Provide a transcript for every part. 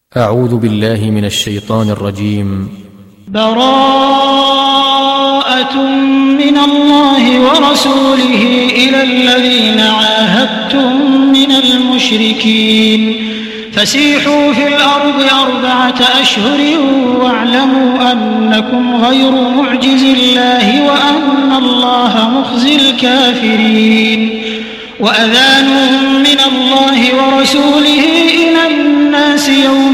أعوذ بالله من الشيطان الرجيم. براءة من الله ورسوله إلى الذين عاهدتم من المشركين فسيحوا في الأرض 4 أشهر واعلموا أنكم غير معجز الله وأن الله مخزي الكافرين. وأذان من الله ورسوله إلى الناس يوم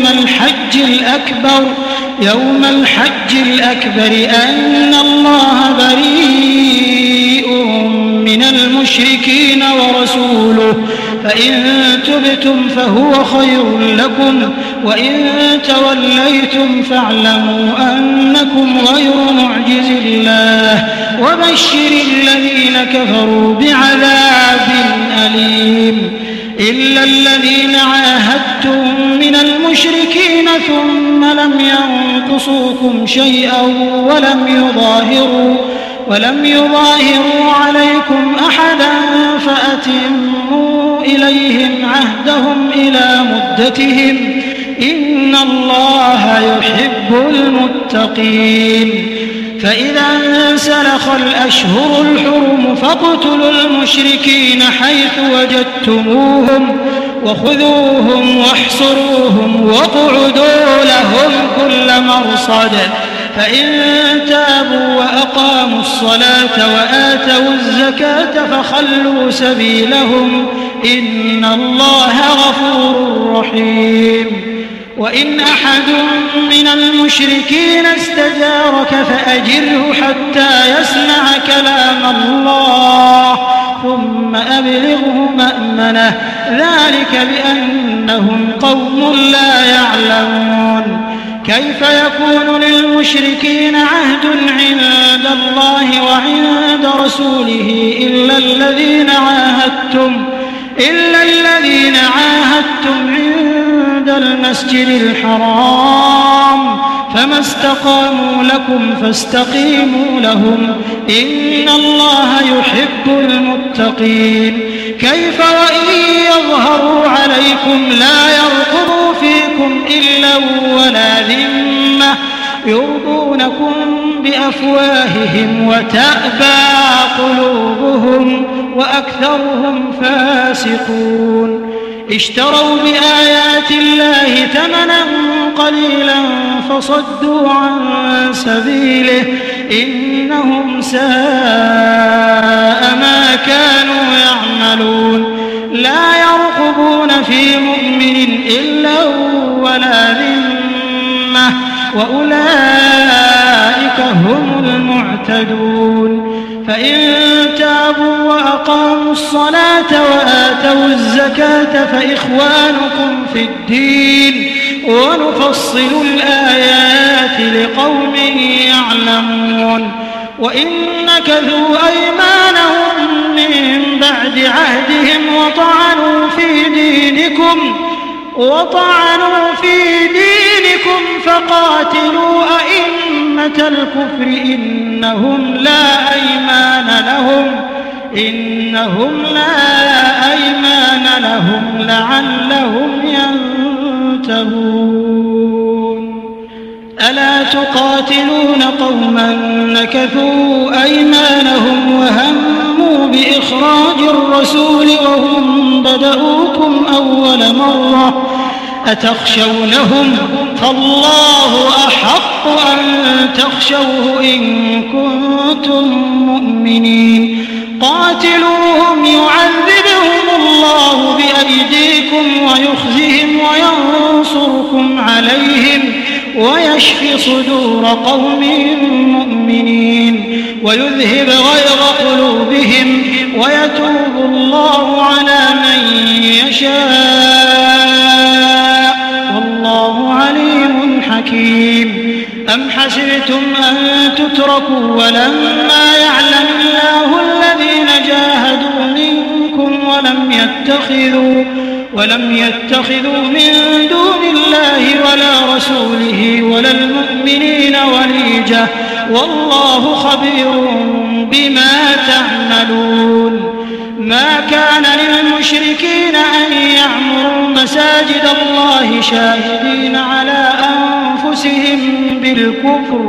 الحج الأكبر أن الله بريء من المشركين ورسوله فإن تبتم فهو خير لكم وإن توليتم فاعلموا أنكم غير معجز الله وبشر الذين كفروا بعذاب أليم. إلا الذين عاهدتم من المشركين ثم لم ينقصوكم شيئا ولم يظاهروا عليكم أحدا فأتموا إليهم عهدهم إلى مدتهم إن الله يحب المتقين. فإذا انسلخ الأشهر الحرم فاقتلوا المشركين حيث وجدتموهم وخذوهم واحصروهم واقعدوا لهم كل مرصد فإن تابوا وأقاموا الصلاة وآتوا الزكاة فخلوا سبيلهم إن الله غفور رحيم. وإن أحد من المشركين استجارك فأجره حتى يسمع كلام الله ثم أبلغه مأمنه ذلك بأنهم قوم لا يعلمون. كيف يكون للمشركين عهد عند الله وعند رسوله إلا الذين عاهدتم عند المسجد الحرام فما استقاموا لكم فاستقيموا لهم إن الله يحب المتقين. كيف وإن يظهروا عليكم لا يرقبوا فيكم إلا ولا ذمة يرضونكم بأفواههم وتأبى قلوبهم وأكثرهم فاسقون. اشتروا بآيات الله ثمنا قليلا فصدوا عن سبيله إنهم ساء ما كانوا يعملون. لا يرقبون في مؤمن إلا ولا ذمة وأولئك هم المعتدون. فإن تابوا وأقاموا الصلاة وآتوا الزكاة فإخوانكم في الدين ونفصل الآيات لقوم يعلمون. وإن نكثوا أيمانهم من بعد عهدهم وطعنوا في دينكم فقاتلوا أئمة الكفر إنهم لا أيمان لهم لعلهم ينتهون. ألا تقاتلون قوما نكثوا أيمانهم وهموا بإخراج الرسول وهم بدؤوكم أول مرة أتخشونهم فالله أحق أن تخشوه إن كنتم مؤمنين. قاتلوهم يعذبهم الله بأيديكم ويخزهم وينصركم عليهم ويشفي صدور قوم مؤمنين ويذهب غيظ قلوبهم ويتوب الله على من يشاء والله عليم حكيم. أم حسبتم أن تتركوا ولما يعلم الله الذين جاهدوا منكم ولم يتخذوا من دون الله ولا رسوله ولا المؤمنين وليجة والله خبير بما تعملون. ما كان للمشركين أن يعمروا مساجد الله شاهدين على أنفسهم بالكفر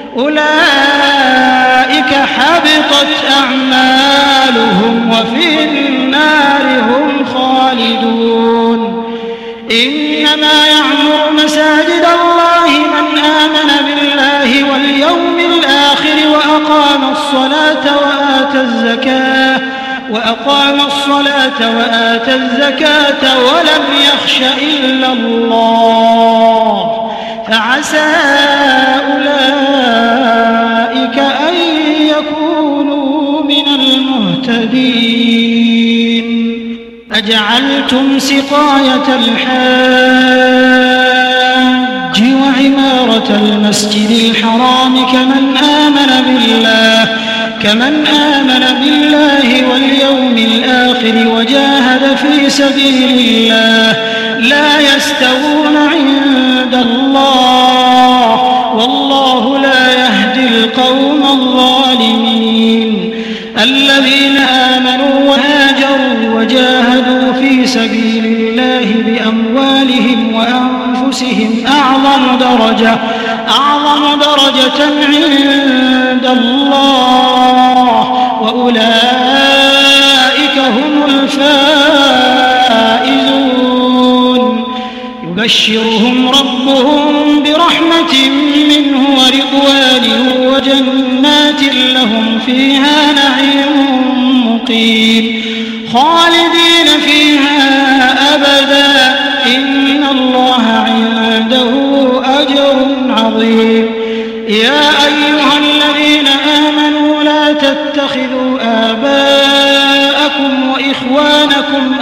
أولئك حبطت أعمالهم وفي النار هم خالدون. إنما يعمر مساجد الله من آمن بالله واليوم الآخر وأقام الصلاة وآتى الزكاة ولم يخش إلا الله فعسى أولئك أن يكونوا من المهتدين. أجعلتم سقاية الحاج وعمارة المسجد الحرام كمن آمن بالله واليوم الآخر وجاهد في سبيل الله لا يستوون عند الله والله لا يهدي القوم الظالمين. الذين آمنوا وهاجروا وجاهدوا في سبيل الله بأموالهم وأنفسهم أعظم درجة عند الله وأولئك هم الفائزون. يبشرهم ربهم برحمة منه ورضوان وجنات لهم فيها نعيم مقيم خالدين فيها أبدا إن الله عنده أجر عظيم. يا أيها الذين آمنوا لا تتخذوا آباءكم وإخوانكم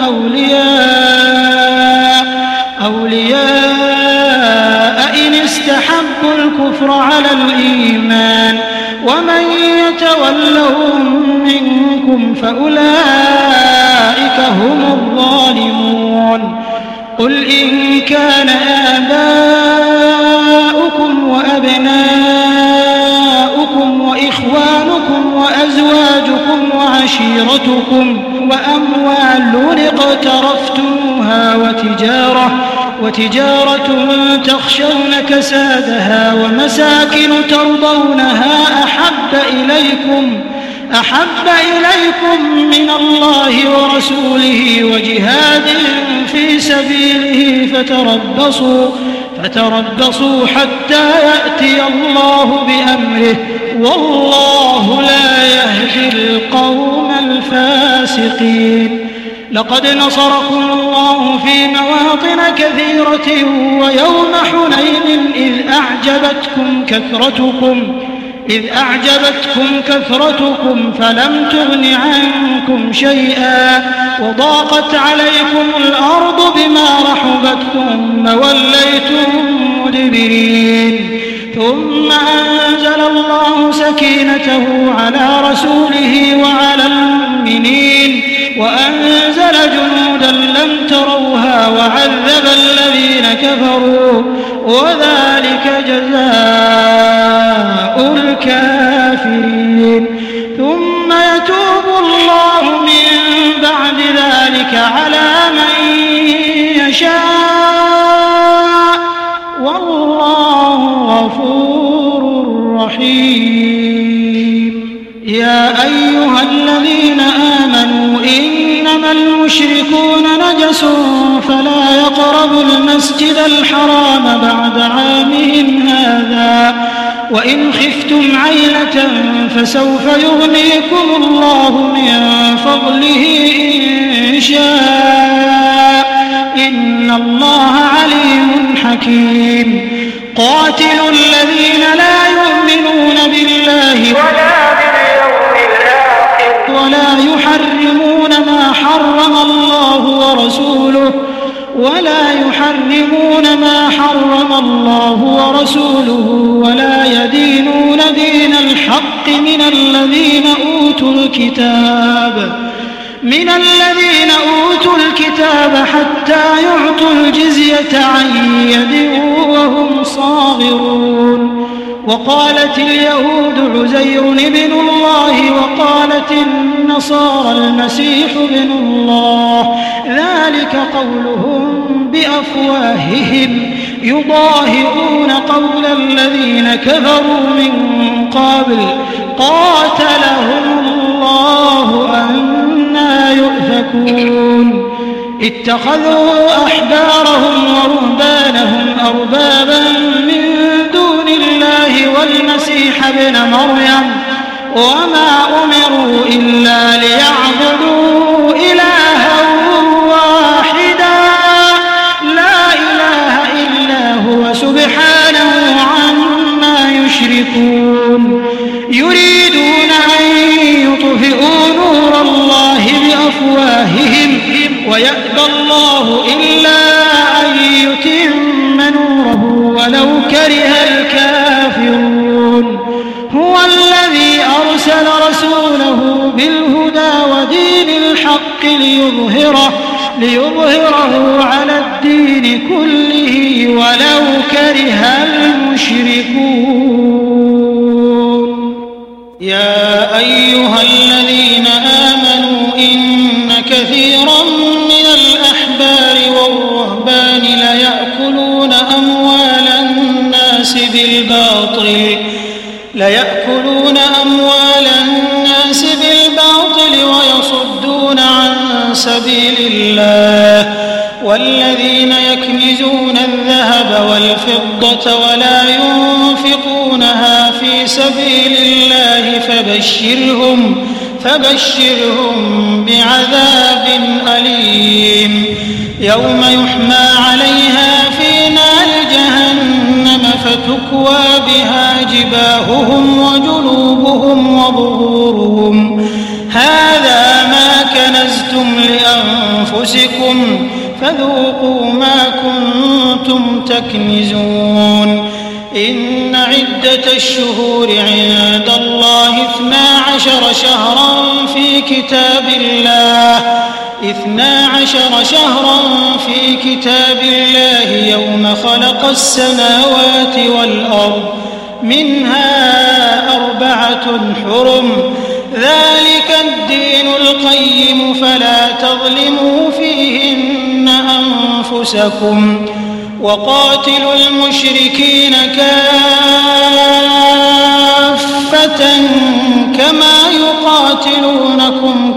أولياء إن استحبوا الكفر على الإيمان ومن يتولهم منكم فأولئك هم الظالمون. قل إن كان آباؤكم وأبناؤكم وإخوانكم وأزواجكم وعشيرتكم وأموال اقترفتموها وتجارة تخشون كسادها ومساكن ترضونها أحب إليكم من الله ورسوله وجهاد في سبيله فتربصوا حتى يأتي الله بأمره والله لا يهدي القوم الفاسقين. لقد نصركم الله في مواطن كثيرة ويوم حنين إذ أعجبتكم كثرتكم فلم تغن عنكم شيئا وضاقت عليكم الأرض بما رحبت ثم وليتم مدبرين. ثم أنزل الله سكينته على رسوله وعلى المؤمنين وأنزل جنودا لم تروها وعذب الذين كفروا وذلك جزاء الكافرين. ثم يتوب الله من بعد ذلك على من يشاء والله غفور رحيم. يا أيها الذين آمنوا إنما المشركون نجس فلا يقربوا المسجد الحرام بعد عامهم هذا وإن خفتم عيلة فسوف يغنيكم الله من فضله إن شاء إن الله عليم حكيم. قاتلوا الذين لا يؤمنون بالله ولا يحرمون ما حرم الله ورسوله ولا يدينون دين الحق من الذين أوتوا الكتاب حتى يعطوا الجزية عن يد وهم صاغرون. وقالت اليهود عزير ابن الله وقالت النصارى المسيح ابن الله ذلك قولهم بأفواههم يضاهئون قول الذين كفروا من قبل قاتلهم الله أنى يؤفكون اتخذوا أحبارهم ورهبانهم أربابا من دون الله والمسيح ابن مريم وما أمروا إلا ليعبدوا إلها واحدا لا إله إلا هو سبحانه عما يشركون يريدون أن يطفئوا نور الله بأفواههم ويأبى الله إلا أن يتم نوره ولو كره الكافرون هو الذي أرسل رسوله بالهدى ودين الحق ليظهره على الدين كله ولو كره المشركون يا أيها الذين آمنوا إن كثيرا من الأحبار والرهبان ليأكلون أموال الناس بالباطل ويصدون عن سبيل الله والذين يكنزون الذهب والفضة ولا ينفقونها في سبيل الله فبشرهم بعذاب أليم يوم يحمى عليها في نار جهنم فتكوى بها جباههم وجنوبهم وظهورهم هذا ما كنزتم لأنفسكم فذوقوا ما كنتم تكنزون إن عدة الشهور عند الله 12 شهرا في كتاب الله يوم خلق السماوات والأرض منها 4 حرم ذلك الدين القيم فلا تظلموا فيهن أنفسكم وقاتلوا المشركين كافة كما يقاتلونكم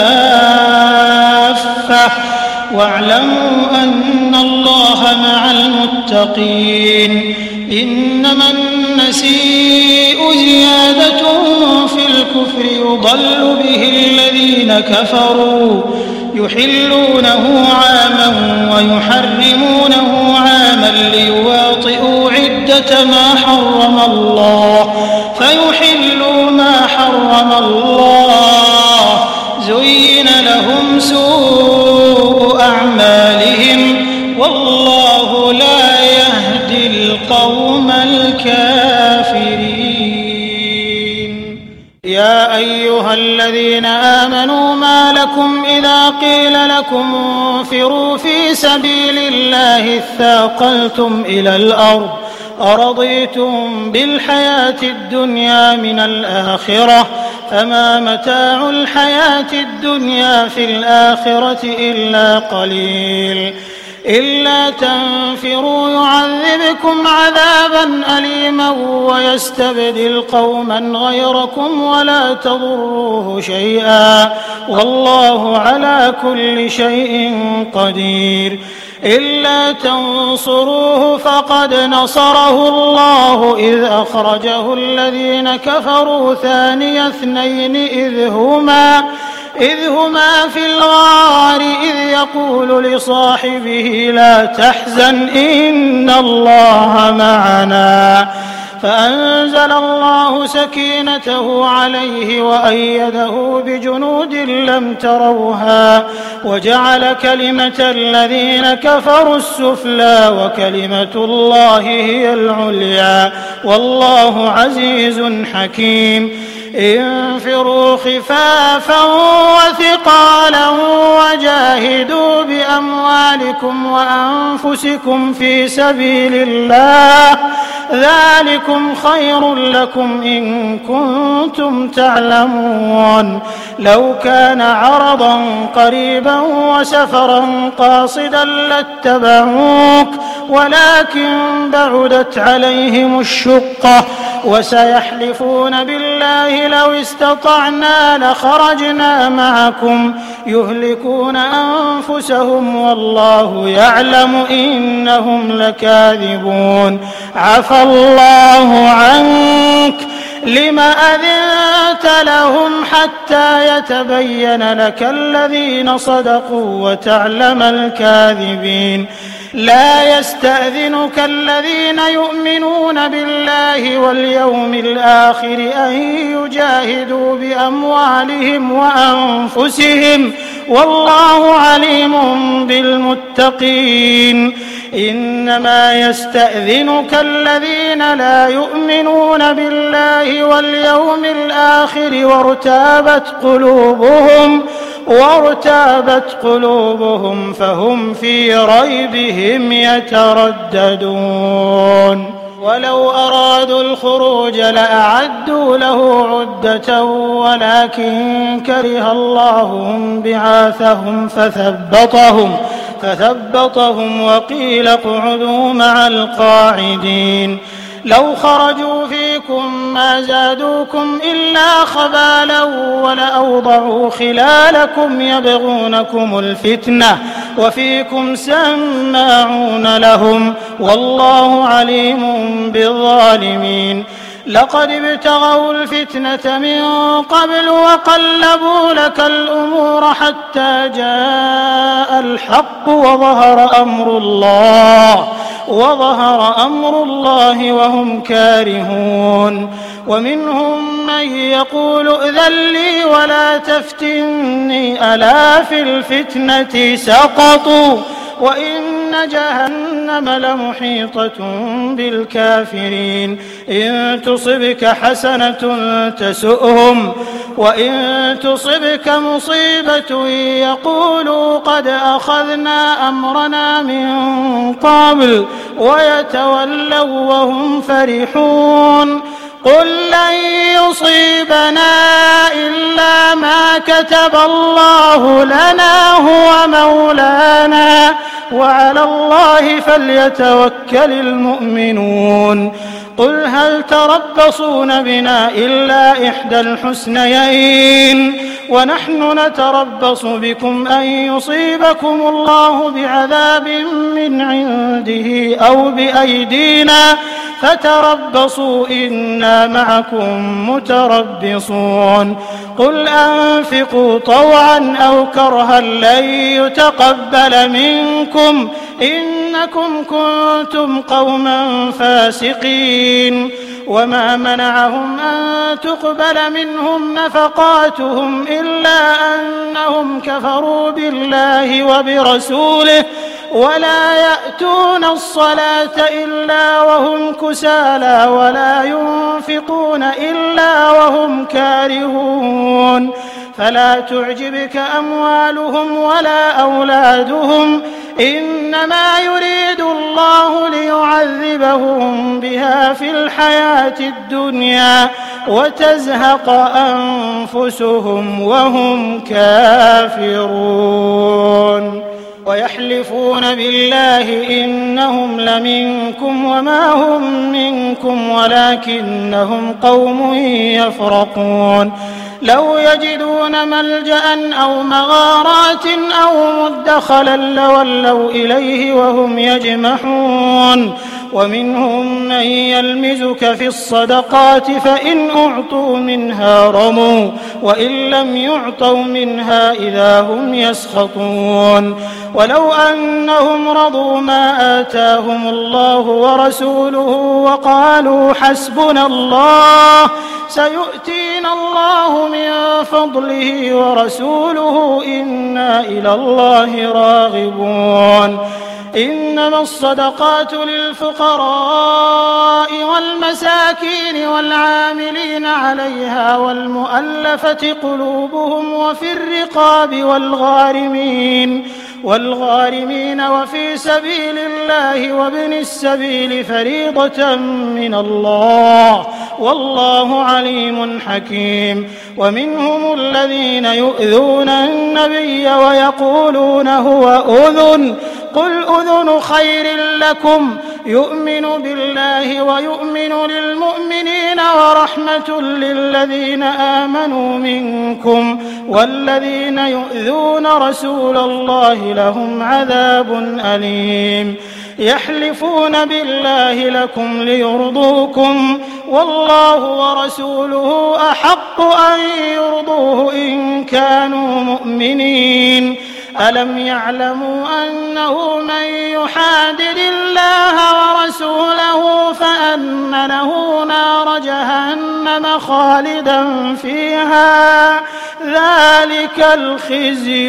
كافة واعلموا أن الله مع المتقين إنما النسيء زيادة في الكفر يضل به الذين كفروا يحلونه عاما ويحرمونه عاما ليواطئوا عدة ما حرم الله فيحلوا ما حرم الله زين لهم سوء أعمالهم والله لا يهدي القوم الكافرين يا أيها الذين آمنوا ما لكم إذا قيل لكم انفروا في سبيل الله اثاقلتم إلى الأرض أرضيتم بالحياة الدنيا من الآخرة فما متاع الحياة الدنيا في الآخرة إلا قليل إلا تنفروا يعذبكم عذابا أليما ويستبدل قوما غيركم ولا تضروه شيئا والله على كل شيء قدير إلا تنصروه فقد نصره الله إذ أخرجه الذين كفروا ثاني اثنين إذ هما في الغار إذ يقول لصاحبه لا تحزن إن الله معنا فأنزل الله سكينته عليه وأيده بجنود لم تروها وجعل كلمة الذين كفروا السفلى وكلمة الله هي العليا والله عزيز حكيم انفروا خفافا وثقالا وجاهدوا بأموالكم وأنفسكم في سبيل الله ذلكم خير لكم إن كنتم تعلمون. لو كان عرضا قريبا وسفرا قاصدا لاتبعوك ولكن بعدت عليهم الشقة وسيحلفون بالله لو استطعنا لخرجنا معكم يهلكون أنفسهم والله يعلم إنهم لكاذبون. عفى الله عنك لم أذنت لهم حتى يتبين لك الذين صدقوا وتعلم الكاذبين. لا يستأذنك الذين يؤمنون بالله واليوم الآخر أن يجاهدوا بأموالهم وأنفسهم والله عليم بالمتقين. إنما يستأذنك الذين لا يؤمنون بالله واليوم الآخر وارتابت قلوبهم فهم في ريبهم يترددون. ولو أرادوا الخروج لأعدوا له عدة ولكن كره الله بعاثهم فثبطهم وقيل اقعدوا مع القاعدين. لو خرجوا فيكم ما زادوكم إلا خبالا ولأوضعوا خلالكم يبغونكم الفتنة وفيكم سماعون لهم والله عليم بالظالمين. لقد ابتغوا الفتنة من قبل وقلبوا لك الأمور حتى جاء الحق وظهر أمر الله وهم كارهون. ومنهم من يقول ائذن لي ولا تفتني ألا في الفتنة سقطوا وإن جهنم لمحيطة بالكافرين. إن تصبك حسنة تسؤهم وإن تصبك مصيبة يقولوا قد أخذنا أمرنا من قبل ويتولوا وهم فرحون. قل لن يصيبنا إلا ما كتب الله لنا هو مولانا وعلى الله فليتوكل المؤمنون. قل هل تربصون بنا إلا إحدى الحسنيين ونحن نتربص بكم أن يصيبكم الله بعذاب من عنده أو بأيدينا فتربصوا إنا معكم متربصون. قل أنفقوا طوعا أو كرها لن يتقبل منكم إنكم كنتم قوما فاسقين. وما منعهم أن تقبل منهم نفقاتهم إلا أنهم كفروا بالله وبرسوله ولا يأتون الصلاة إلا وهم كسالى ولا ينفقون إلا وهم كارهون. فلا تعجبك أموالهم ولا أولادهم إنما يريد الله ليعذبهم بها في الحياة الدنيا وتزهق أنفسهم وهم كافرون. ويحلفون بالله إنهم لمنكم وما هم منكم ولكنهم قوم يفرقون. لو يجدون ملجأ أو مغارات أو مدخلا لولوا إليه وهم يجمحون. ومنهم من يلمزك في الصدقات فإن أعطوا منها رموا وإن لم يعطوا منها إذا هم يسخطون. ولو أنهم رضوا ما آتاهم الله ورسوله وقالوا حسبنا الله سيؤتينا الله من فضله ورسوله إنا إلى الله راغبون. إنما الصدقات للفقراء والمساكين والعاملين عليها والمؤلفة قلوبهم وفي الرقاب والغارمين وفي سبيل الله وابن السبيل فريضة من الله والله عليم حكيم. ومنهم الذين يؤذون النبي ويقولون هو أذن قل أذن خير لكم يؤمن بالله ويؤمن للمؤمنين ورحمة للذين آمنوا منكم والذين يؤذون رسول الله لهم عذاب أليم. يحلفون بالله لكم ليرضوكم والله ورسوله أحق أن يرضوه إن كانوا مؤمنين. ألم يعلموا أنه من يحادد الله ورسوله فأن له نار جهنم خالدا فيها ذلك الخزي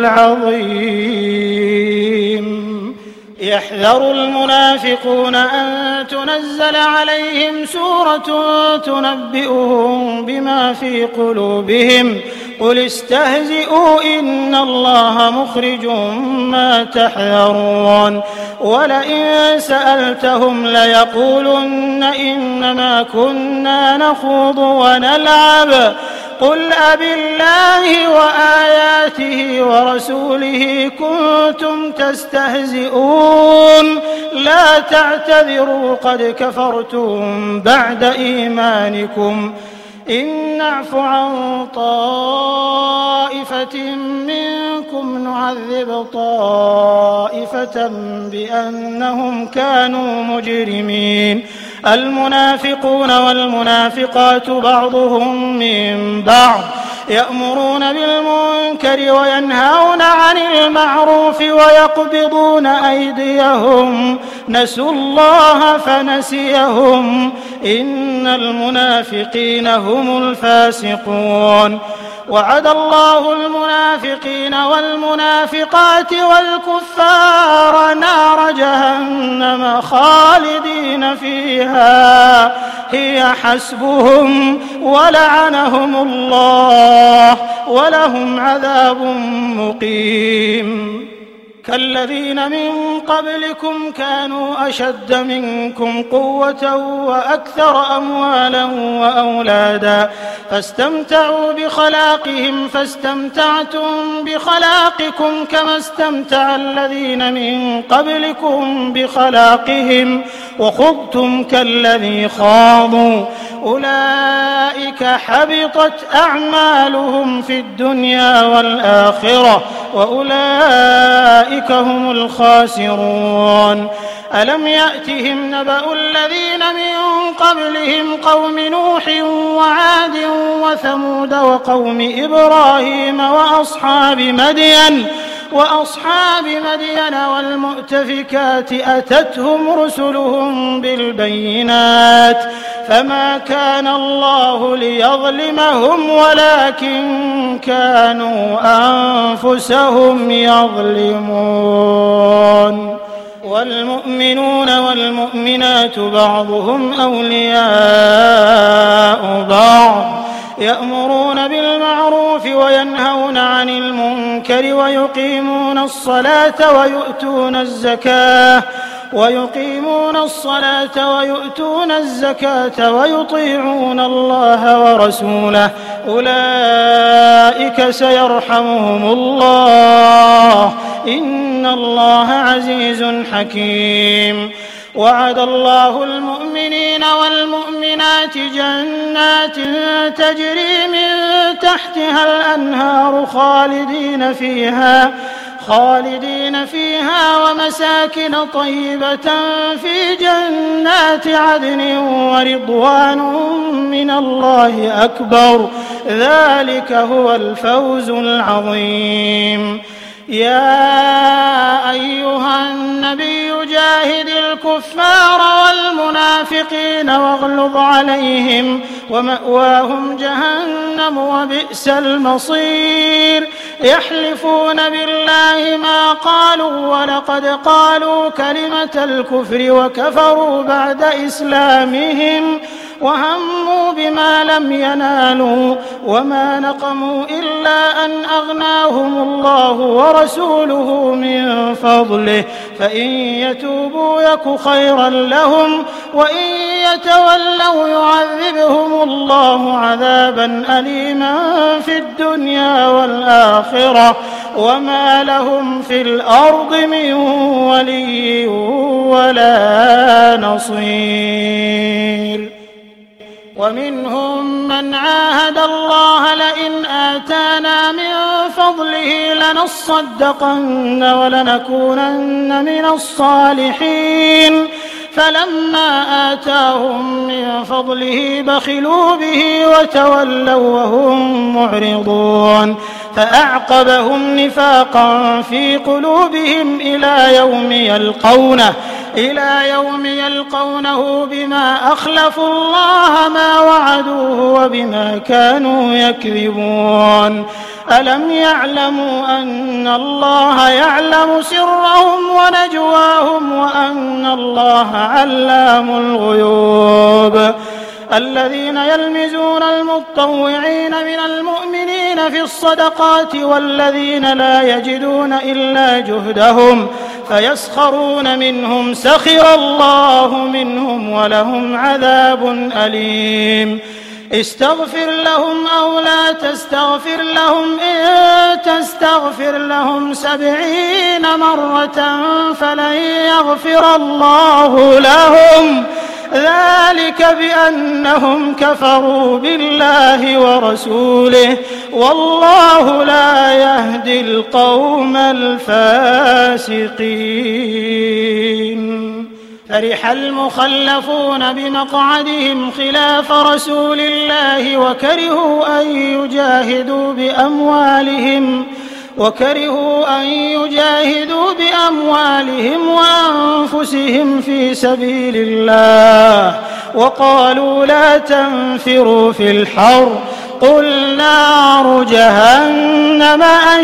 العظيم. يحذر المنافقون أن تنزل عليهم سورة تنبئهم بما في قلوبهم قل استهزئوا إن الله مخرج ما تحذرون. ولئن سألتهم ليقولن إنما كنا نخوض ونلعب قل أبالله وآياته ورسوله كنتم تستهزئون لا تعتذروا قد كفرتم بعد إيمانكم إن نعف عن طائفة منكم نعذب طائفة بأنهم كانوا مجرمين. المنافقون والمنافقات بعضهم من بعض يأمرون بالمنكر وينهون عن المعروف ويقبضون أيديهم نسوا الله فنسيهم إن المنافقين هم الفاسقون. وعد الله المنافقين والمنافقات والكفار نار جهنم خالدين فيها هي حسبهم ولعنهم الله ولهم عذاب مقيم. كالذين من قبلكم كانوا أشد منكم قوة وأكثر أموالا وأولادا فاستمتعوا بخلاقهم فاستمتعتم بخلاقكم كما استمتع الذين من قبلكم بخلاقهم وخضتم كالذي خاضوا أولئك حبطت أعمالهم في الدنيا والآخرة وأولئك هم الخاسرون. ألم يأتهم نبأ الذين من قبلهم قوم نوح وعاد وثمود وقوم إبراهيم وأصحاب مدين والمؤتفكات أتتهم رسلهم بالبينات فما كان الله ليظلمهم ولكن كانوا أنفسهم يظلمون. والمؤمنون والمؤمنات بعضهم أولياء بعض يأمرون بالمعروف وينهون عن المنكر ويقيمون الصلاة ويؤتون الزكاة ويطيعون الله ورسوله أولئك سيرحمهم الله إن الله عزيز حكيم. وعد الله المؤمنين والمؤمنات جنات تجري من تحتها الأنهار خالدين فيها ومساكن طيبة في جنات عدن ورضوان من الله أكبر ذلك هو الفوز العظيم. يا أيها النبي جاهد الكفار والمنافقين واغلظ عليهم ومأواهم جهنم وبئس المصير يحلفون بالله ما قالوا ولقد قالوا كلمة الكفر وكفروا بعد إسلامهم وهموا بما لم ينالوا وما نقموا إلا أن أغناهم الله ورسوله من فضله فإن يتوبوا يك خيرا لهم وإن يتولوا يعذبهم الله عذابا أليما في الدنيا والآخرة وما لهم في الأرض من ولي ولا نصير. ومنهم من عاهد الله لئن آتانا من فضله لنصدقن ولنكونن من الصالحين فلما آتاهم من فضله بخلوا به وتولوا وهم معرضون فأعقبهم نفاقا في قلوبهم إلى يوم يلقونه بما أخلفوا الله ما وعدوه وبما كانوا يكذبون ألم يعلموا أن الله يعلم سرهم ونجواهم وأن الله علام الغيوب الذين يلمزون المطوعين من المؤمنين في الصدقات والذين لا يجدون إلا جهدهم فيسخرون منهم سخر الله منهم ولهم عذاب أليم استغفر لهم أو لا تستغفر لهم إن تستغفر لهم 70 مرة فلن يغفر الله لهم ذلك بأنهم كفروا بالله ورسوله والله لا يهدي القوم الفاسقين. فرح المخلفون بمقعدهم خلاف رسول الله وكرهوا أن يجاهدوا بأموالهم وأنفسهم في سبيل الله وقالوا لا تنفروا في الحر قل نار جهنم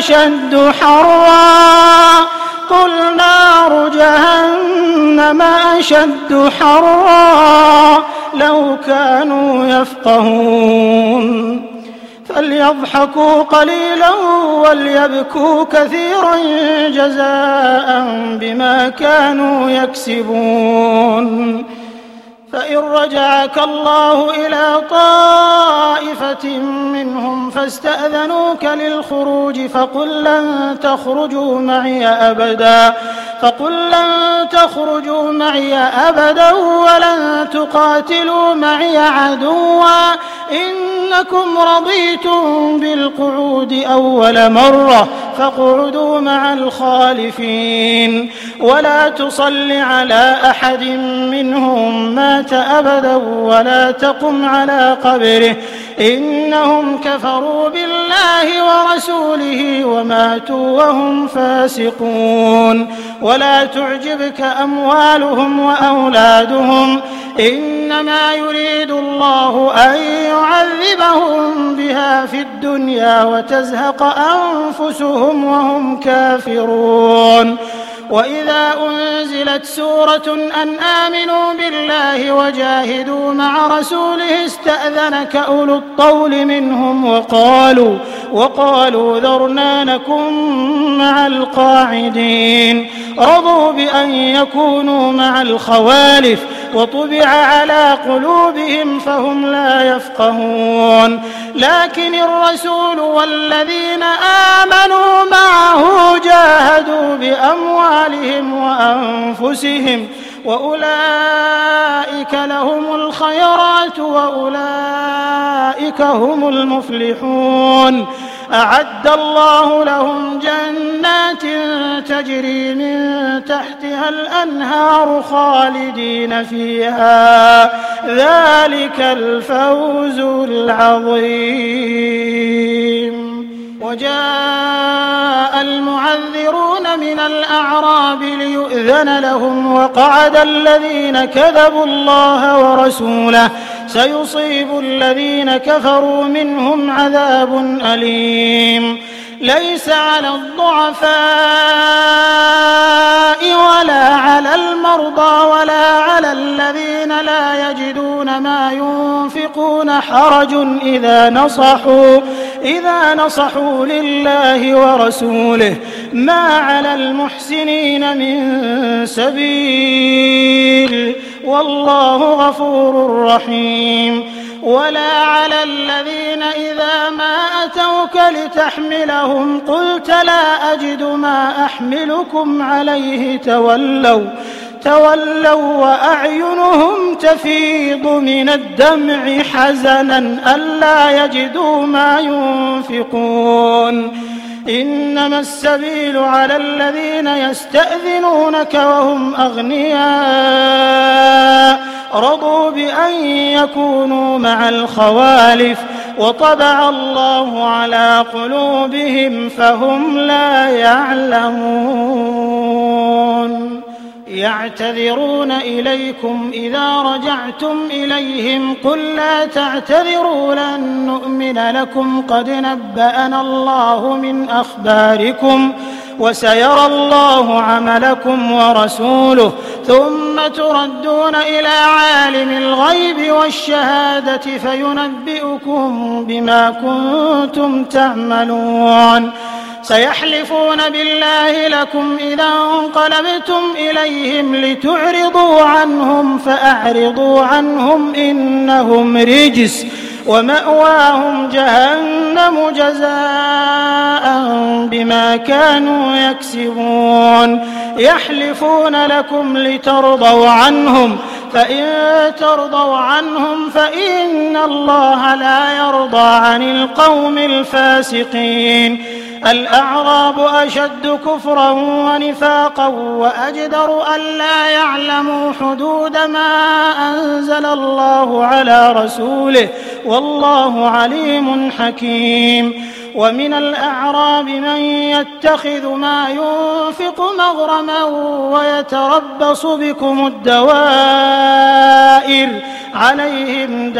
أشد حرا لو كانوا يفقهون فليضحكوا قليلا وليبكوا كثيرا جزاء بما كانوا يكسبون. فإن رجعك الله إلى طائفة منهم فاستأذنوك للخروج فقل لن تخرجوا معي أبدا ولن تقاتلوا معي عدوا إنكم رضيتم بالقعود أول مرة فاقعدوا مع الخالفين ولا تصل على أحد منهم مات أبدا ولا تقم على قبره إنهم كفروا بالله ورسوله وماتوا وهم فاسقون. ولا تعجبك أموالهم وأولادهم إنما يريد الله أن يعذبهم بها في الدنيا وتزهق أنفسهم وهم كافرون. وإذا أنزلت سورة أن آمنوا بالله وجاهدوا مع رسوله استأذنك أولو الطول منهم وقالوا ذرنا نكن مع القاعدين رضوا بأن يكونوا مع الخوالف وطبع على قلوبهم فهم لا يفقهون. لكن الرسول والذين آمنوا معه جاهدوا بأموالهم وأنفسهم وأولئك لهم الخيرات وأولئك هم المفلحون. أعد الله لهم جنات تجري من تحتها الأنهار خالدين فيها ذلك الفوز العظيم. وجاء المعذرون من الأعراب ليؤذن لهم وقعد الذين كذبوا الله ورسوله سيصيب الذين كفروا منهم عذاب أليم ليس على الضعفاء ولا على المرضى ولا على الذين لا يجدون ما ينفقون حرج إذا نصحوا لله ورسوله ما على المحسنين من سبيل والله غفور رحيم ولا على الذين إذا ما أتوك لتحملهم قلت لا أجد ما أحملكم عليه تولوا وأعينهم تفيض من الدمع حزنا ألا يجدوا ما ينفقون إنما السبيل على الذين يستأذنونك وهم أغنياء رضوا بأن يكونوا مع الخوالف وطبع الله على قلوبهم فهم لا يعلمون يعتذرون إليكم إذا رجعتم إليهم قل لا تعتذروا لن نؤمن لكم قد نبأنا الله من أخباركم وسيرى الله عملكم ورسوله ثم تردون إلى عالم الغيب والشهادة فينبئكم بما كنتم تعملون سيحلفون بالله لكم إذا انقلبتم إليهم لتعرضوا عنهم فأعرضوا عنهم إنهم رجس ومأواهم جهنم جزاء بما كانوا يكسبون يحلفون لكم لترضوا عنهم فإن ترضوا عنهم فإن الله لا يرضى عن القوم الفاسقين الأعراب أشد كفرا ونفاقا وأجدر ألا يعلموا حدود ما أنزل الله على رسوله والله عليم حكيم ومن الأعراب من يتخذ ما ينفق مغرما ويتربص بكم الدوائر عليهم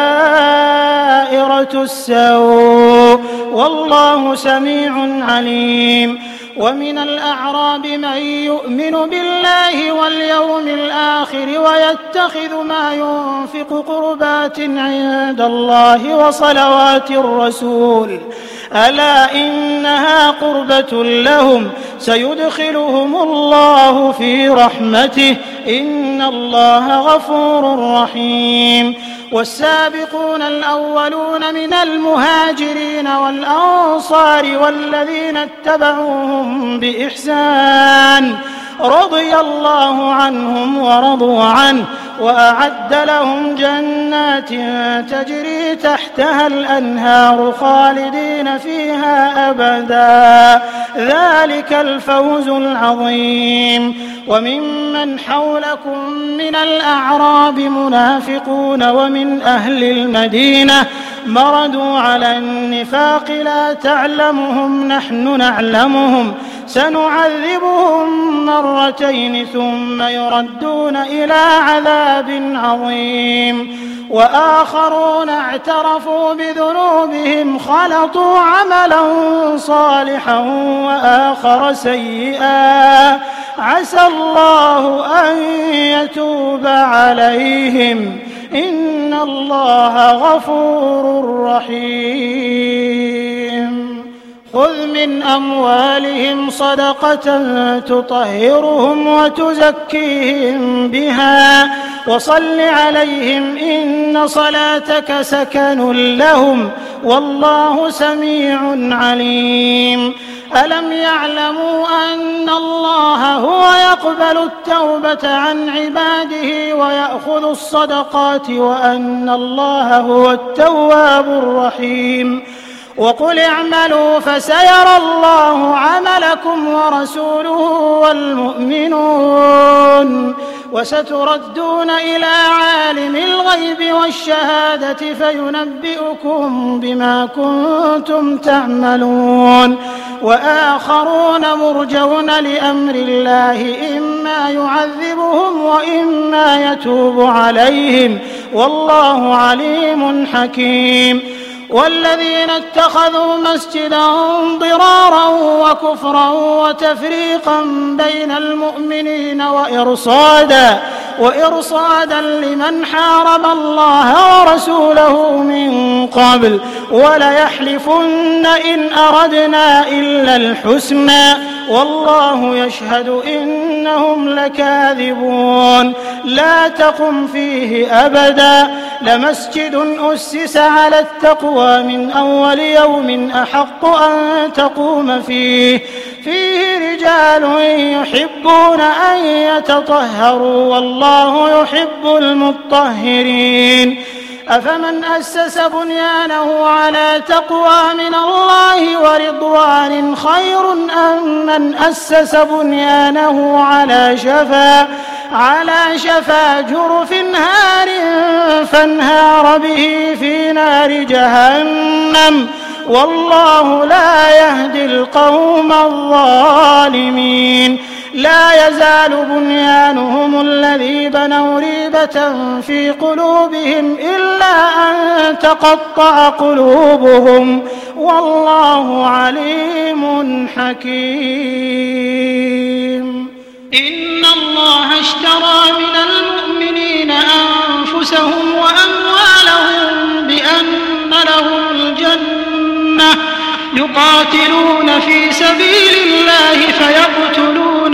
دائرة السوء والله سميع عليم ومن الأعراب من يؤمن بالله واليوم الآخر ويتخذ ما ينفق قربات عند الله وصلوات الرسول ألا إنها قربة لهم سيدخلهم الله في رحمته إن الله غفور رحيم والسابقون الأولون من المهاجرين والأنصار والذين اتبعوهم بإحسان رضي الله عنهم ورضوا عنه وأعد لهم جنات تجري تحتها الأنهار خالدين فيها أبدا ذلك الفوز العظيم وممن حولكم من الأعراب منافقون ومن أهل المدينة مردوا على النفاق لا تعلمهم نحن نعلمهم سنعذبهم مرتين ثم يردون إلى عذاب عظيم وآخرون اعترفوا بذنوبهم خلطوا عملا صالحا وآخر سيئا عسى الله أن يتوب عليهم إن الله غفور رحيم خذ من أموالهم صدقة تطهرهم وتزكيهم بها وصل عليهم إن صلاتك سكن لهم والله سميع عليم ألم يعلموا أن الله هو يقبل التوبة عن عباده ويأخذ الصدقات وأن الله هو التواب الرحيم وقل اعملوا فسيرى الله عملكم ورسوله والمؤمنون وستردون إلى عالم الغيب والشهادة فينبئكم بما كنتم تعملون وآخرون مرجون لأمر الله إما يعذبهم وإما يتوب عليهم والله عليم حكيم والذين اتخذوا مسجدا ضرارا وكفرا وتفريقا بين المؤمنين وإرصادا لمن حارب الله ورسوله من قبل وليحلفن إن أردنا إلا الحسنى والله يشهد إنهم لكاذبون لا تقم فيه أبدا لمسجد أسس على التقوى من أول يوم أحق أن تقوم فيه رجال يحبون أن يتطهروا والله يحب المطهرين أفمن أسس بنيانه على تقوى من الله ورضوان خير أم من أسس بنيانه على شفا جرف هار فانهار به في نار جهنم والله لا يهدي القوم الظالمين لا يزال بنيانهم الذي بنوا ريبة في قلوبهم إلا أن تقطع قلوبهم والله عليم حكيم إن الله اشترى من المؤمنين أنفسهم وأموالهم بأن لهم الجنة يقاتلون في سبيل الله فيقتلون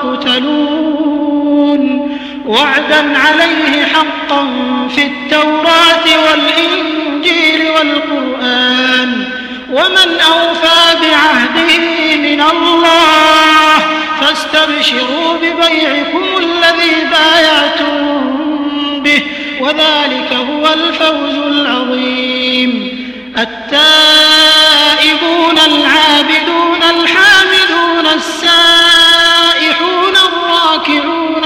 ويقتلون وعدا عليه حقا في التوراة والإنجيل والقرآن ومن أوفى بعهده من الله فاستبشروا ببيعكم الذي بايعتم به وذلك هو الفوز العظيم التائبون العابدون الحامدون السائحون الراكعون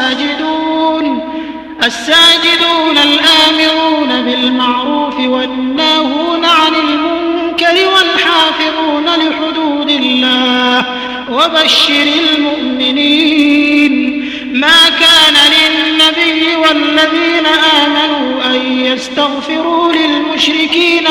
الساجدون الآمرون بالمعروف والناهون عن المنكر والحافظون لحدود الله وبشر المؤمنين ما كان للنبي والذين آمنوا أن يستغفروا للمشركين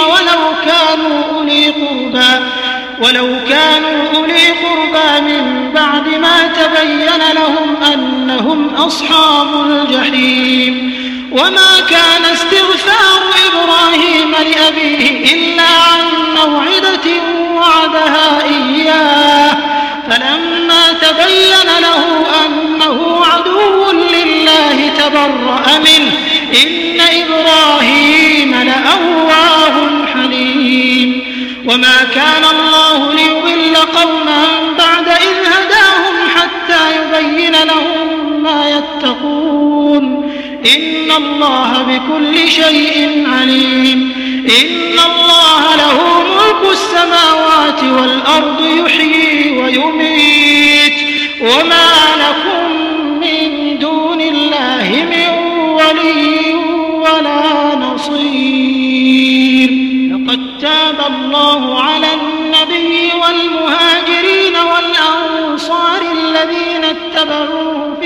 ولو كانوا أولي قربى من بعد ما تبين لهم أنهم أصحاب الجحيم وما كان استغفار إبراهيم لأبيه إلا عن موعدة وعدها إياه فلما تبين له أنه عدو لله تبرأ منه إن إبراهيم لأواه حليم وما كان الله ليضل قوما بعد إذ هداهم حتى يبين لهم ما يتقون إن الله بكل شيء عليم إن الله له ملك السماوات والأرض يحيي ويميت وما لكم من دون الله من ولي ولا نصير لقد تاب الله على النبي والمهاجرين والأنصار الذين اتبعوه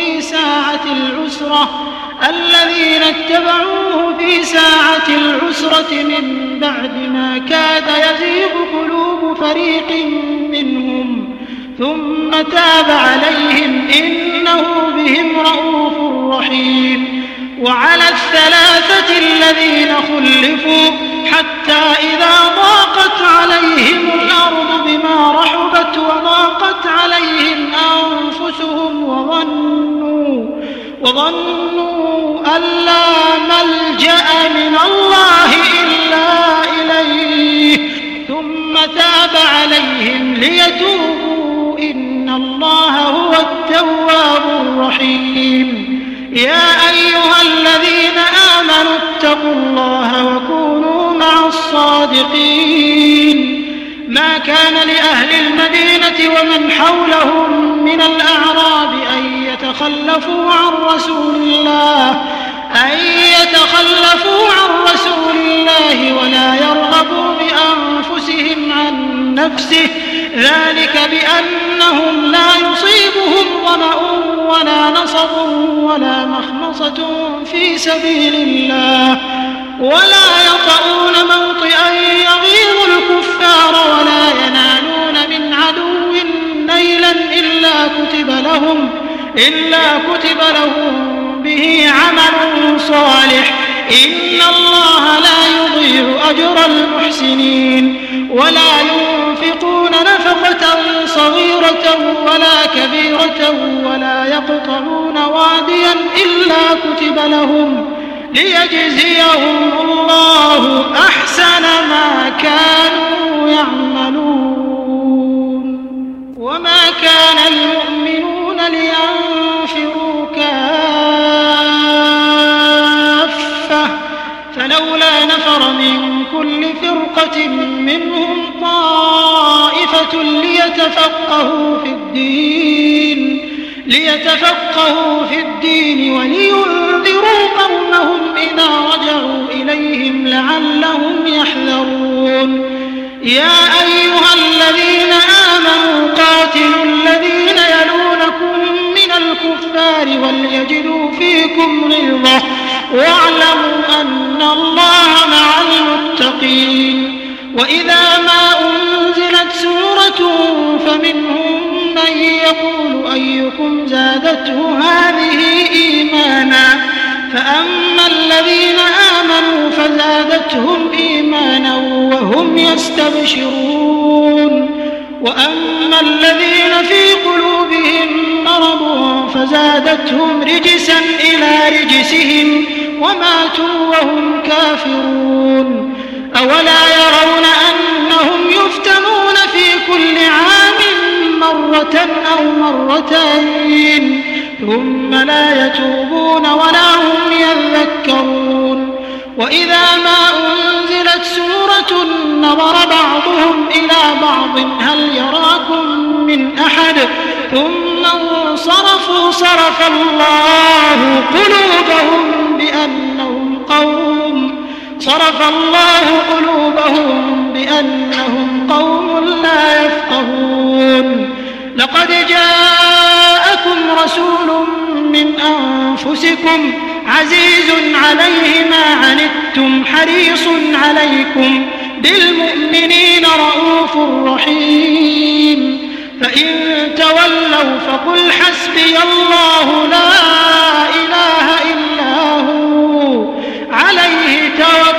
في ساعة العسرة من بعد ما كاد يزيغ قلوب فريق منهم ثم تاب عليهم إنه بهم رءوف رحيم وعلى الثلاثة الذين خلفوا حتى إذا ضاقت عليهم الأرض بما رحبت وضاقت عليهم أنفسهم وظنوا أن لا ملجأ من الله إلا إليه ثم تاب عليهم ليتوبوا إن الله هو التواب الرحيم يا أيها الذين آمنوا اتقوا الله وكونوا مع الصادقين. ما كان لأهل المدينة ومن حولهم من الأعراب أن يتخلفوا عن رسول الله ولا يرغبوا بأنفسهم عن نفسه، ذلك بأنهم لا يصيبهم ظمأ ولا نصب ولا مخمصة في سبيل الله، ولا يطؤون موطئا يغيظ الكفار ولا ينالون من عدو نيلا إلا كتب لهم به عمل صالح. إن الله لا يضيع أجر المحسنين. ولا ينفقون نفقة صغيرة ولا كبيرة ولا يقطعون واديا إلا كتب لهم ليجزيهم الله أحسن ما كانوا يعملون. وما كان المؤمنون لينفروا كافة فلولا نفر من كل فرقة منهم طائفة ليتفقهوا في الدين ولينذروا قومهم إذا رجعوا إليهم لعلهم يحذرون. يا أيها الذين آمنوا قاتلوا الذين يلونكم من الكفار وليجدوا فيكم غلظة واعلموا أن الله مع المتقين. وإذا ما أنزلت سورة فمنهم من يقول أيكم زادته هذه إيمانا، فأما الذين آمنوا فزادتهم إيمانا وهم يستبشرون، وأما الذين في قلوبهم مرض فزادتهم رجسا إلى رجسهم وماتوا وهم كافرون. أولا يرون أنهم يفتنون في كل عام مرة أو مرتين ثم لا يتوبون ولا هم يذكرون. وإذا ما أنزلت سورة نظر بعضهم إلى بعض هل يراكم من أحد ثم انصرفوا صرف الله قلوبهم بأنهم قوم لا يفقهون. لقد جاءكم رسول من أنفسكم عزيز عليه ما عنتم حريص عليكم بالمؤمنين رءوف رحيم. فإن تولوا فقل حسبي الله لا إله إلا هو عليه توكلت